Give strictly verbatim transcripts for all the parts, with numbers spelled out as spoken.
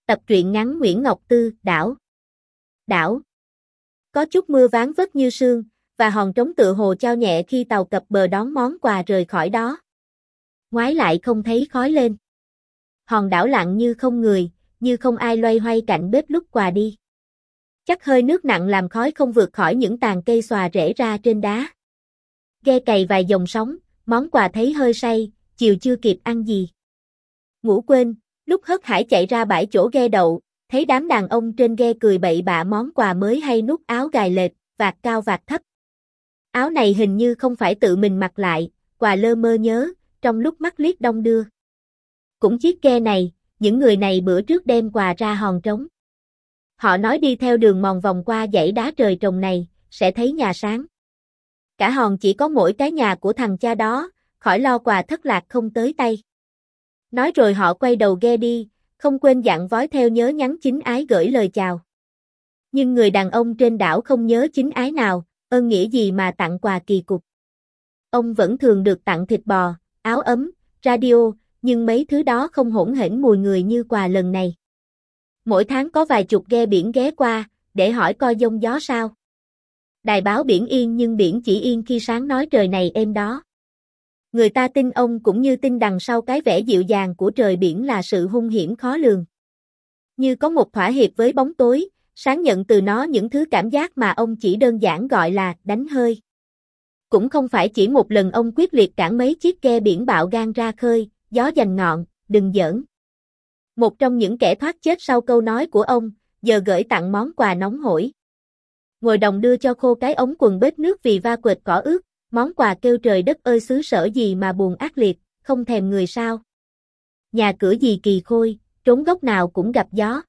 Tập truyện ngắn Nguyễn Ngọc Tư, Đảo. Đảo. Có chút mưa ván vất như sương, và hòn trống tựa hồ chao nhẹ khi tàu cập bờ đón món quà rời khỏi đó. Ngoái lại không thấy khói lên. Hòn đảo lặng như không người, như không ai loay hoay cạnh bếp lúc quà đi. Chắc hơi nước nặng làm khói không vượt khỏi những tàn cây xòa rễ ra trên đá. Ghe cày vài dòng sóng, món quà thấy hơi say, chiều chưa kịp ăn gì. Ngủ quên, lúc hớt hải chạy ra bãi chỗ ghe đậu, thấy đám đàn ông trên ghe cười bậy bạ món quà mới hay nút áo gài lệch, vạt cao vạt thấp. Áo này hình như không phải tự mình mặc lại, quà lơ mơ nhớ, trong lúc mắt liếc đong đưa. Cũng chiếc ghe này, những người này bữa trước đem quà ra hòn trống. Họ nói đi theo đường mòn vòng qua dãy đá trời trồng này, sẽ thấy nhà sáng. Cả hòn chỉ có mỗi cái nhà của thằng cha đó, khỏi lo quà thất lạc không tới tay. Nói rồi họ quay đầu ghe đi, không quên dặn vói theo nhớ nhắn chính ái gửi lời chào. Nhưng người đàn ông trên đảo không nhớ chính ái nào, ơn nghĩa gì mà tặng quà kỳ cục. Ông vẫn thường được tặng thịt bò, áo ấm, radio, nhưng mấy thứ đó không hỗn hển mùi người như quà lần này. Mỗi tháng có vài chục ghe biển ghé qua, để hỏi coi giông gió sao. Đài báo biển yên nhưng biển chỉ yên khi sáng nói trời này êm đó. Người ta tin ông cũng như tin đằng sau cái vẻ dịu dàng của trời biển là sự hung hiểm khó lường. Như có một thỏa hiệp với bóng tối, sáng nhận từ nó những thứ cảm giác mà ông chỉ đơn giản gọi là đánh hơi. Cũng không phải chỉ một lần ông quyết liệt cản mấy chiếc ghe biển bạo gan ra khơi, gió giành ngọn, đừng giỡn. Một trong những kẻ thoát chết sau câu nói của ông, giờ gửi tặng món quà nóng hổi. Ngồi đồng đưa cho khô cái ống quần bết nước vì va quệt cỏ ướt, món quà kêu trời đất ơi xứ sở gì mà buồn ác liệt, không thèm người sao. Nhà cửa gì kỳ khôi, trốn góc nào cũng gặp gió.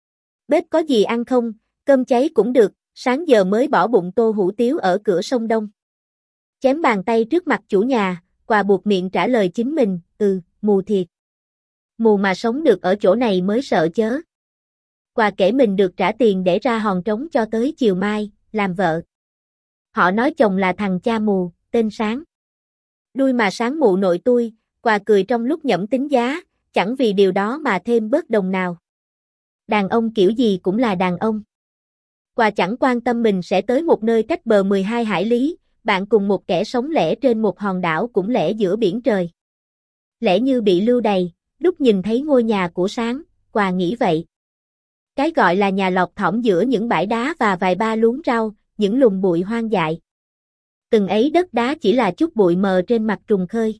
Bếp có gì ăn không, cơm cháy cũng được, sáng giờ mới bỏ bụng tô hủ tiếu ở cửa sông Đông. Chém bàn tay trước mặt chủ nhà, quà buộc miệng trả lời chính mình, ừ, mù thiệt. Mù mà sống được ở chỗ này mới sợ chớ. Quà kể mình được trả tiền để ra hòn trống cho tới chiều mai, làm vợ. Họ nói chồng là thằng cha mù, tên Sáng. Đuôi mà Sáng mụ nội tôi, quà cười trong lúc nhẩm tính giá, chẳng vì điều đó mà thêm bớt đồng nào. Đàn ông kiểu gì cũng là đàn ông. Quà chẳng quan tâm mình sẽ tới một nơi cách bờ mười hai hải lý, bạn cùng một kẻ sống lẻ trên một hòn đảo cũng lẻ giữa biển trời. Lẽ như bị lưu đày, lúc nhìn thấy ngôi nhà của Sáng, quà nghĩ vậy. Cái gọi là nhà lọt thỏm giữa những bãi đá và vài ba luống rau, những lùm bụi hoang dại. Từng ấy đất đá chỉ là chút bụi mờ trên mặt trùng khơi.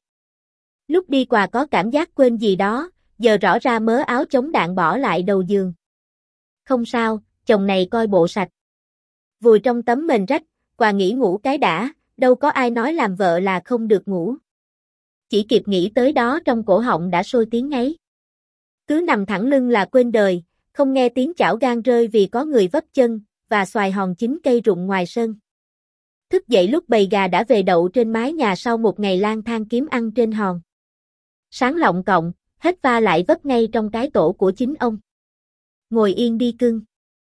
Lúc đi quà có cảm giác quên gì đó, giờ rõ ra mớ áo chống đạn bỏ lại đầu giường. Không sao, chồng này coi bộ sạch. Vùi trong tấm mền rách, quà nghỉ ngủ cái đã, đâu có ai nói làm vợ là không được ngủ. Chỉ kịp nghĩ tới đó trong cổ họng đã sôi tiếng ngáy. Cứ nằm thẳng lưng là quên đời, không nghe tiếng chảo gang rơi vì có người vấp chân, và xoài hòn chín cây rụng ngoài sân. Thức dậy lúc bầy gà đã về đậu trên mái nhà sau một ngày lang thang kiếm ăn trên hòn. Sáng lọng cộng, hết va lại vấp ngay trong cái tổ của chính ông. Ngồi yên đi cưng.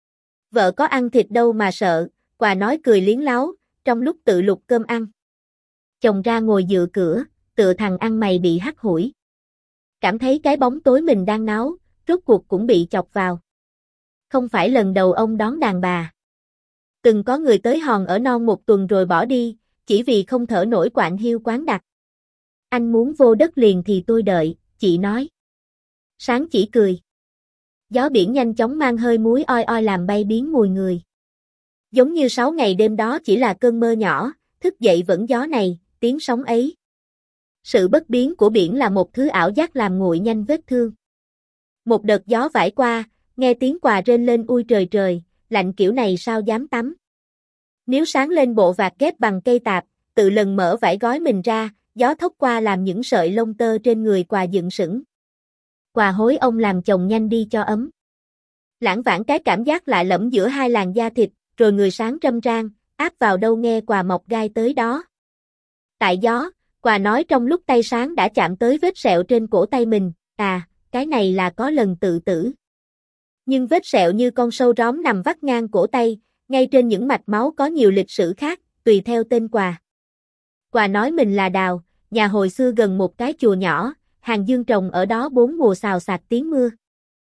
Vợ có ăn thịt đâu mà sợ, quà nói cười liến láo, trong lúc tự lục cơm ăn. Chồng ra ngồi dựa cửa, tựa thằng ăn mày bị hắt hủi. Cảm thấy cái bóng tối mình đang náo, rốt cuộc cũng bị chọc vào. Không phải lần đầu ông đón đàn bà. Từng có người tới hòn ở non một tuần rồi bỏ đi, chỉ vì không thở nổi quạnh hiu quán đặc. Anh muốn vô đất liền thì tôi đợi, chị nói. Sáng chỉ cười. Gió biển nhanh chóng mang hơi muối oi oi làm bay biến mùi người. Giống như sáu ngày đêm đó chỉ là cơn mơ nhỏ, thức dậy vẫn gió này, tiếng sóng ấy. Sự bất biến của biển là một thứ ảo giác làm nguội nhanh vết thương. Một đợt gió vải qua, nghe tiếng quà rên lên ui trời trời, lạnh kiểu này sao dám tắm. Nếu Sáng lên bộ vạt ghép bằng cây tạp, tự lần mở vải gói mình ra, gió thốc qua làm những sợi lông tơ trên người quà dựng sững. Quà hối ông làm chồng nhanh đi cho ấm. Lãng vãng cái cảm giác lạ lẫm giữa hai làn da thịt, rồi người Sáng râm ran, áp vào đâu nghe quà mọc gai tới đó. Tại gió, quà nói trong lúc tay Sáng đã chạm tới vết sẹo trên cổ tay mình, à, cái này là có lần tự tử. Nhưng vết sẹo như con sâu róm nằm vắt ngang cổ tay, ngay trên những mạch máu có nhiều lịch sử khác, tùy theo tên quà. Quà nói mình là Đào, nhà hồi xưa gần một cái chùa nhỏ, hàng dương trồng ở đó bốn mùa xào xạc tiếng mưa.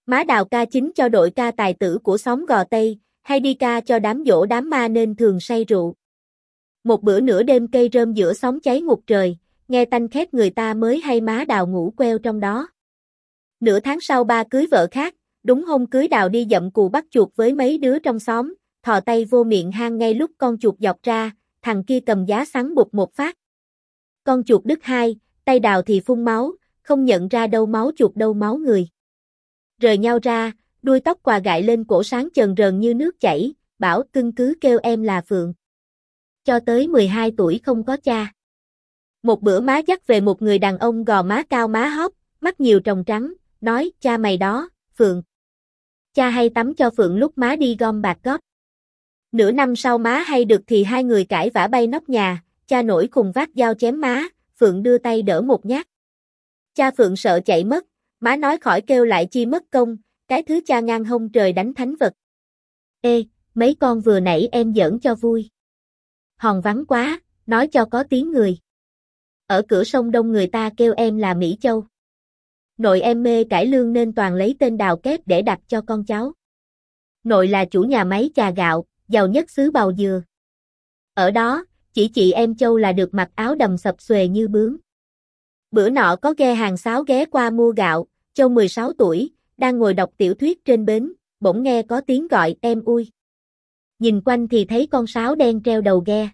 Má đào ca chính cho đội ca tài tử của xóm Gò Tây, hay đi ca cho đám dỗ đám ma nên thường say rượu. Một bữa nửa đêm cây rơm giữa xóm cháy ngục trời, nghe tanh khét người ta mới hay má đào ngủ queo trong đó. Nửa tháng sau ba cưới vợ khác, đúng hôm cưới đào đi dậm cù bắt chuột với mấy đứa trong xóm, thò tay vô miệng hang ngay lúc con chuột dọc ra, thằng kia cầm giá sắn bụt một phát. Con chuột đứt hai, tay đào thì phun máu, không nhận ra đâu máu chuột đâu máu người. Rời nhau ra, đuôi tóc quà gại lên cổ sáng chờn rờn như nước chảy, bảo cưng cứ kêu em là Phượng. Cho tới mười hai tuổi không có cha. Một bữa má dắt về một người đàn ông gò má cao má hóp, mắt nhiều tròng trắng, nói cha mày đó, Phượng. Cha hay tắm cho Phượng lúc má đi gom bạc góp. Nửa năm sau má hay được thì hai người cãi vã bay nóc nhà, cha nổi khùng vác dao chém má, Phượng đưa tay đỡ một nhát. Cha Phượng sợ chạy mất, má nói khỏi kêu lại chi mất công, cái thứ cha ngang hông trời đánh thánh vật. Ê, mấy con vừa nãy em giỡn cho vui. Hòn vắng quá, nói cho có tiếng người. Ở cửa sông Đông người ta kêu em là Mỹ Châu. Nội em mê cải lương nên toàn lấy tên đào kép để đặt cho con cháu. Nội là chủ nhà máy trà gạo, giàu nhất xứ Bào Dừa. Ở đó, chỉ chị em Châu là được mặc áo đầm sập xuề như bướm. Bữa nọ có ghe hàng sáo ghé qua mua gạo, Châu mười sáu tuổi, đang ngồi đọc tiểu thuyết trên bến, bỗng nghe có tiếng gọi em ui. Nhìn quanh thì thấy con sáo đen treo đầu ghe.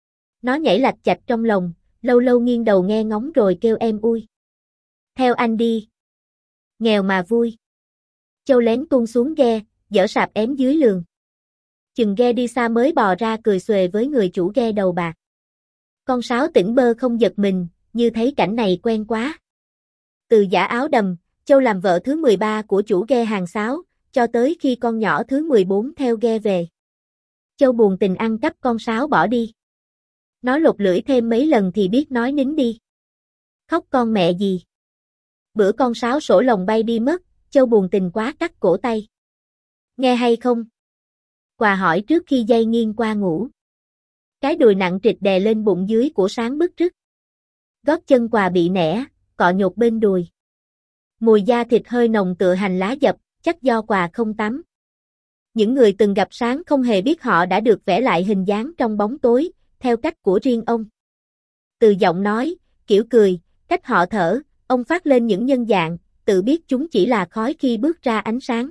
Nó nhảy lạch chạch trong lòng, lâu lâu nghiêng đầu nghe ngóng rồi kêu em ui. Theo anh đi. Nghèo mà vui. Châu lén tuôn xuống ghe, dở sạp ém dưới lường. Chừng ghe đi xa mới bò ra cười xuề với người chủ ghe đầu bạc. Con sáo tỉnh bơ không giật mình, như thấy cảnh này quen quá. Từ giả áo đầm, Châu làm vợ thứ mười ba của chủ ghe hàng sáo, cho tới khi con nhỏ thứ mười bốn theo ghe về. Châu buồn tình ăn cắp con sáo bỏ đi. Nó lột lưỡi thêm mấy lần thì biết nói nín đi. Khóc con mẹ gì. Bữa con sáo sổ lồng bay đi mất, Châu buồn tình quá cắt cổ tay. Nghe hay không? Quà hỏi trước khi dây nghiêng qua ngủ. Cái đùi nặng trịch đè lên bụng dưới của sáng bứt rứt. Gót chân quà bị nẻ, cọ nhột bên đùi. Mùi da thịt hơi nồng tựa hành lá dập, chắc do quà không tắm. Những người từng gặp sáng không hề biết họ đã được vẽ lại hình dáng trong bóng tối, theo cách của riêng ông. Từ giọng nói, kiểu cười, cách họ thở, ông phát lên những nhân dạng, tự biết chúng chỉ là khói khi bước ra ánh sáng.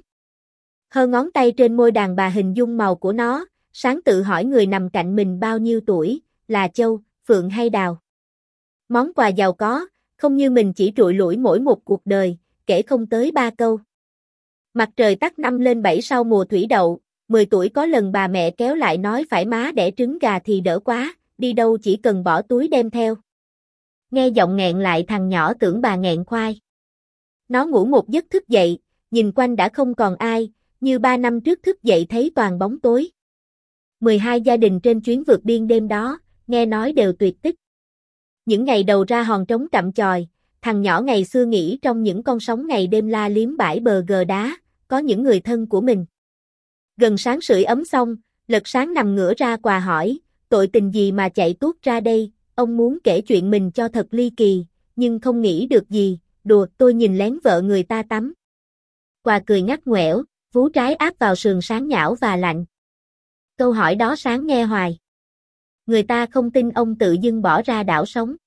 Hơ ngón tay trên môi đàn bà hình dung màu của nó, sáng tự hỏi người nằm cạnh mình bao nhiêu tuổi, là Châu, Phượng hay Đào. Món quà giàu có, không như mình chỉ trụi lủi mỗi một cuộc đời, kể không tới ba câu. Mặt trời tắt năm lên bảy sau mùa thủy đậu, mười tuổi có lần bà mẹ kéo lại nói phải má đẻ trứng gà thì đỡ quá, đi đâu chỉ cần bỏ túi đem theo. Nghe giọng nghẹn lại thằng nhỏ tưởng bà nghẹn khoai. Nó ngủ một giấc thức dậy, nhìn quanh đã không còn ai, như ba năm trước thức dậy thấy toàn bóng tối. mười hai gia đình trên chuyến vượt biên đêm đó, nghe nói đều tuyệt tích. Những ngày đầu ra hòn trống cặm chòi, thằng nhỏ ngày xưa nghĩ trong những con sóng ngày đêm la liếm bãi bờ gờ đá, có những người thân của mình. Gần sáng sưởi ấm xong, Lật Sáng nằm ngửa ra quà hỏi, tội tình gì mà chạy tuốt ra đây, ông muốn kể chuyện mình cho thật ly kỳ, nhưng không nghĩ được gì, đùa tôi nhìn lén vợ người ta tắm. Quà cười ngắt ngoẻo, vú trái áp vào sườn Sáng nhão và lạnh. Câu hỏi đó Sáng nghe hoài. Người ta không tin ông tự dưng bỏ ra đảo sống.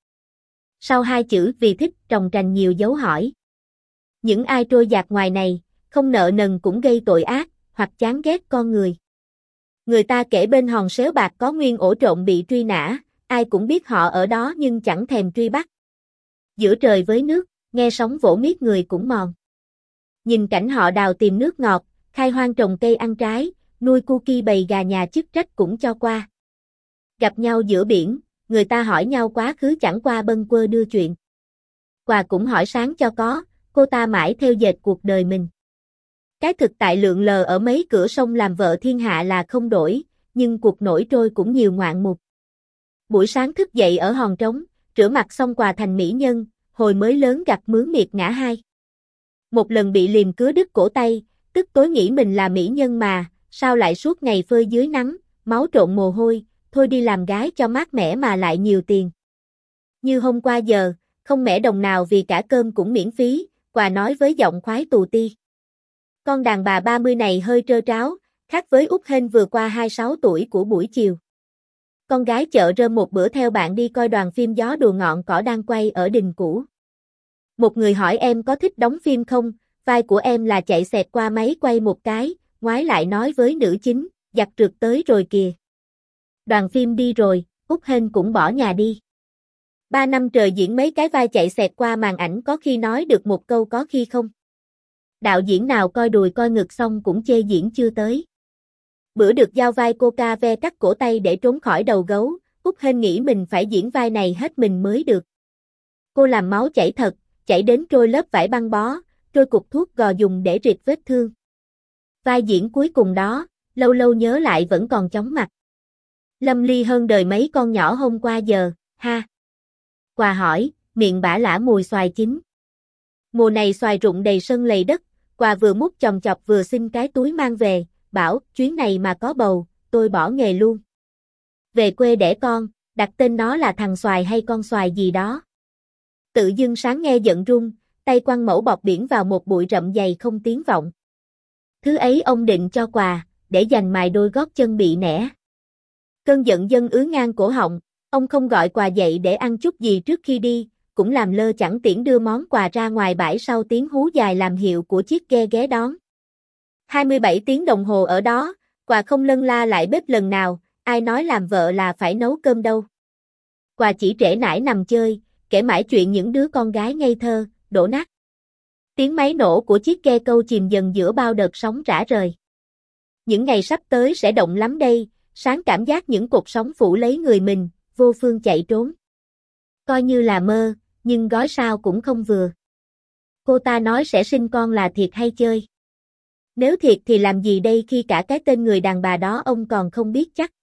Sau hai chữ vì thích trồng trành nhiều dấu hỏi. Những ai trôi dạt ngoài này, không nợ nần cũng gây tội ác, hoặc chán ghét con người. Người ta kể bên hòn sếu bạc có nguyên ổ trộm bị truy nã, ai cũng biết họ ở đó nhưng chẳng thèm truy bắt. Giữa trời với nước, nghe sóng vỗ miết người cũng mòn. Nhìn cảnh họ đào tìm nước ngọt, khai hoang trồng cây ăn trái, nuôi cookie bầy gà nhà chức trách cũng cho qua. Gặp nhau giữa biển, người ta hỏi nhau quá khứ chẳng qua bâng quơ đưa chuyện. Quà cũng hỏi Sáng cho có, cô ta mãi theo dệt cuộc đời mình. Cái thực tại lượn lờ ở mấy cửa sông làm vợ thiên hạ là không đổi, nhưng cuộc nổi trôi cũng nhiều ngoạn mục. Buổi sáng thức dậy ở hòn trống, rửa mặt xong quà thành mỹ nhân, hồi mới lớn gặt mướn miệt ngã hai. Một lần bị liềm cứa đứt cổ tay, tức tối nghĩ mình là mỹ nhân mà, sao lại suốt ngày phơi dưới nắng, máu trộn mồ hôi, thôi đi làm gái cho mát mẻ mà lại nhiều tiền. Như hôm qua giờ, không mẻ đồng nào vì cả cơm cũng miễn phí, quà nói với giọng khoái tù ti. Con đàn bà ba mươi này hơi trơ tráo, khác với Út Hên vừa qua hai mươi sáu tuổi của buổi chiều. Con gái chợ rơm một bữa theo bạn đi coi đoàn phim Gió đùa ngọn cỏ đang quay ở đình cũ. Một người hỏi em có thích đóng phim không, vai của em là chạy xẹt qua máy quay một cái, ngoái lại nói với nữ chính, giặc rượt tới rồi kìa. Đoàn phim đi rồi, Út Hên cũng bỏ nhà đi. Ba năm trời diễn mấy cái vai chạy xẹt qua màn ảnh có khi nói được một câu có khi không. Đạo diễn nào coi đùi coi ngực xong cũng chê diễn chưa tới. Bữa được giao vai Coca ve cắt cổ tay để trốn khỏi đầu gấu, Út Hên nghĩ mình phải diễn vai này hết mình mới được. Cô làm máu chảy thật, chảy đến trôi lớp vải băng bó, trôi cục thuốc gò dùng để rịt vết thương. Vai diễn cuối cùng đó, lâu lâu nhớ lại vẫn còn chóng mặt. Lâm ly hơn đời mấy con nhỏ hôm qua giờ, ha. Quà hỏi, miệng bả lả mùi xoài chín. Mùa này xoài rụng đầy sân lầy đất, Quà vừa múc chòng chọc vừa xin cái túi mang về, bảo, chuyến này mà có bầu, tôi bỏ nghề luôn. Về quê đẻ con, đặt tên nó là thằng xoài hay con xoài gì đó. Tự dưng sáng nghe giận run, tay quăng mẫu bọc biển vào một bụi rậm dày không tiếng vọng. Thứ ấy ông định cho Quà, để dành mài đôi gót chân bị nẻ. Cơn giận dâng ứ ngang cổ họng, ông không gọi Quà dậy để ăn chút gì trước khi đi, cũng làm lơ chẳng tiễn đưa món quà ra ngoài bãi sau tiếng hú dài làm hiệu của chiếc ghe ghé đón. hai mươi bảy tiếng đồng hồ ở đó, Quà không lân la lại bếp lần nào, ai nói làm vợ là phải nấu cơm đâu. Quà chỉ trễ nải nằm chơi, kể mãi chuyện những đứa con gái ngây thơ, đổ nát. Tiếng máy nổ của chiếc ghe câu chìm dần giữa bao đợt sóng rã rời. Những ngày sắp tới sẽ động lắm đây, Sáng cảm giác những cột sóng phủ lấy người mình, vô phương chạy trốn. Coi như là mơ, nhưng gói sao cũng không vừa. Cô ta nói sẽ sinh con là thiệt hay chơi? Nếu thiệt thì làm gì đây khi cả cái tên người đàn bà đó ông còn không biết chắc.